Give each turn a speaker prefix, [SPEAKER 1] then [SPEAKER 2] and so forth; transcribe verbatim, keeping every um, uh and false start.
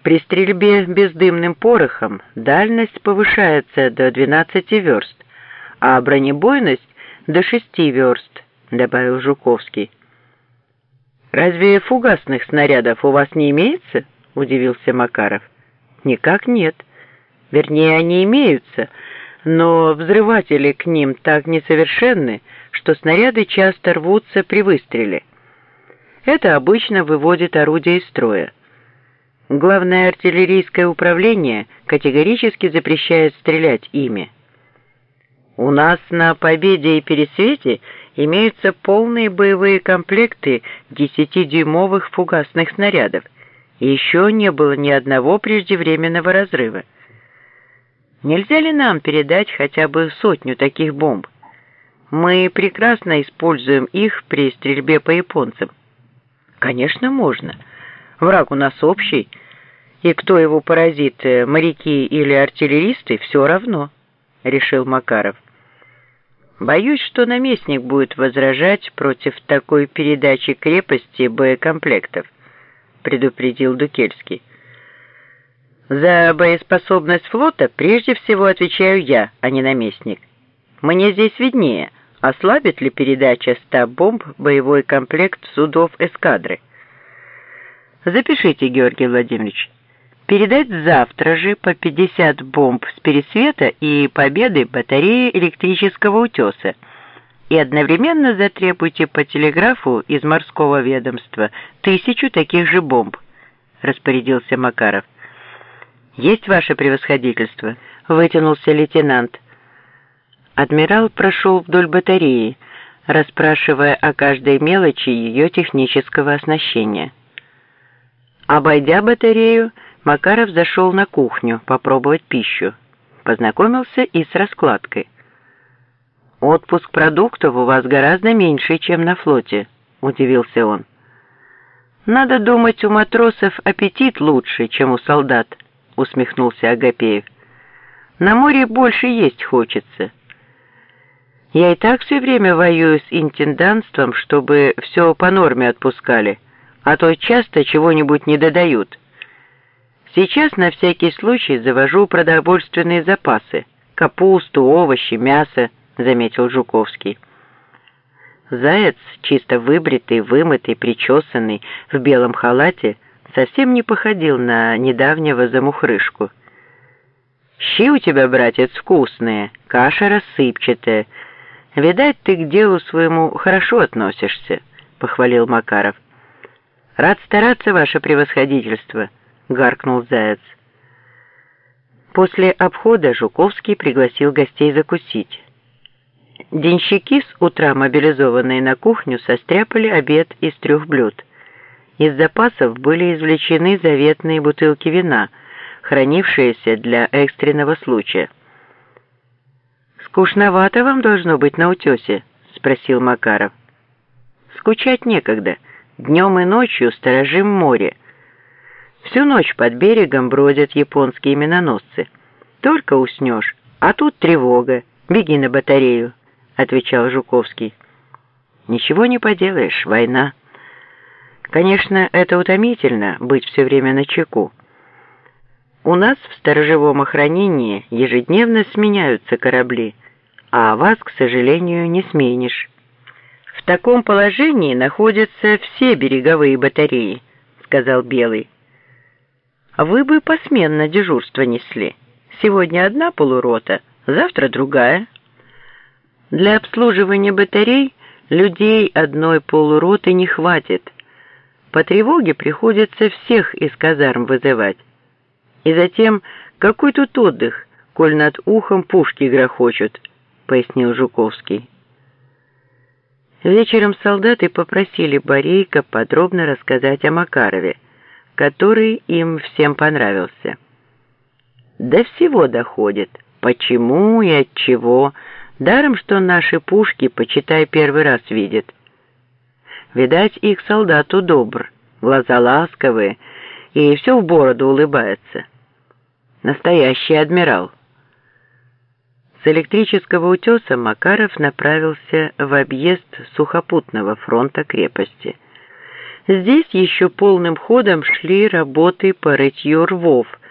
[SPEAKER 1] При стрельбе бездымным порохом дальность повышается до двенадцати верст, а бронебойность до шести верст, добавил Жуковский. «Разве фугасных снарядов у вас не имеется?» – удивился Макаров. «Никак нет. Вернее, они имеются, но взрыватели к ним так несовершенны, что снаряды часто рвутся при выстреле. Это обычно выводит орудие из строя. Главное артиллерийское управление категорически запрещает стрелять ими. У нас на Победе и Пересвете имеются полные боевые комплекты десятидюймовых фугасных снарядов, и еще не было ни одного преждевременного разрыва. Нельзя ли нам передать хотя бы сотню таких бомб? Мы прекрасно используем их при стрельбе по японцам. Конечно, можно. Враг у нас общий, и кто его поразит, моряки или артиллеристы, все равно, решил Макаров. Боюсь, что наместник будет возражать против такой передачи крепости боекомплектов, предупредил Дукельский. За боеспособность флота прежде всего отвечаю я, а не наместник. Мне здесь виднее, ослабит ли передача ста бомб боевой комплект судов эскадры. Запишите, Георгий Владимирович. Передать завтра же по пятьдесят бомб с Пересвета и Победы батареи электрического утеса и одновременно затребуйте по телеграфу из морского ведомства тысячу таких же бомб, распорядился Макаров. Есть ваше превосходительство, вытянулся лейтенант. Адмирал прошел вдоль батареи, расспрашивая о каждой мелочи ее технического оснащения. Обойдя батарею, Макаров зашел на кухню попробовать пищу, познакомился и с раскладкой. «Отпуск продуктов у вас гораздо меньше, чем на флоте», — удивился он. «Надо думать, у матросов аппетит лучше, чем у солдат», — усмехнулся Агапеев. «На море больше есть хочется. Я и так все время воюю с интендантством, чтобы все по норме отпускали, а то часто чего-нибудь не додают. Сейчас на всякий случай завожу продовольственные запасы, капусту, овощи, мясо», — заметил Жуковский. Заяц, чисто выбритый, вымытый, причесанный, в белом халате, совсем не походил на недавнего замухрышку. «Щи у тебя, братец, вкусные, каша рассыпчатая. Видать, ты к делу своему хорошо относишься», — похвалил Макаров. «Рад стараться, ваше превосходительство», — гаркнул Заяц. После обхода Жуковский пригласил гостей закусить. Денщики, с утра мобилизованные на кухню, состряпали обед из трех блюд. Из запасов были извлечены заветные бутылки вина, хранившиеся для экстренного случая. «Скучновато вам должно быть на утесе?» — спросил Макаров. «Скучать некогда. Днем и ночью сторожим море. Всю ночь под берегом бродят японские миноносцы. Только уснешь, а тут тревога. Беги на батарею», — отвечал Жуковский. «Ничего не поделаешь, война. Конечно, это утомительно, быть все время начеку. У нас в сторожевом охранении ежедневно сменяются корабли, а вас, к сожалению, не сменишь. В таком положении находятся все береговые батареи», — сказал Белый. «Вы бы посменно дежурство несли. Сегодня одна полурота, завтра другая. Для обслуживания батарей людей одной полуроты не хватит. По тревоге приходится всех из казарм вызывать. И затем, какой тут отдых, коль над ухом пушки грохочут», — пояснил Жуковский. Вечером солдаты попросили Борейко подробно рассказать о Макарове, который им всем понравился. До всего доходит, почему и от чего, даром, что наши пушки, почитай, первый раз видят. Видать, их солдату добр, глаза ласковые, и все в бороду улыбается. Настоящий адмирал. С электрического утеса Макаров направился в объезд сухопутного фронта крепости. Здесь еще полным ходом шли работы по рытью рвов,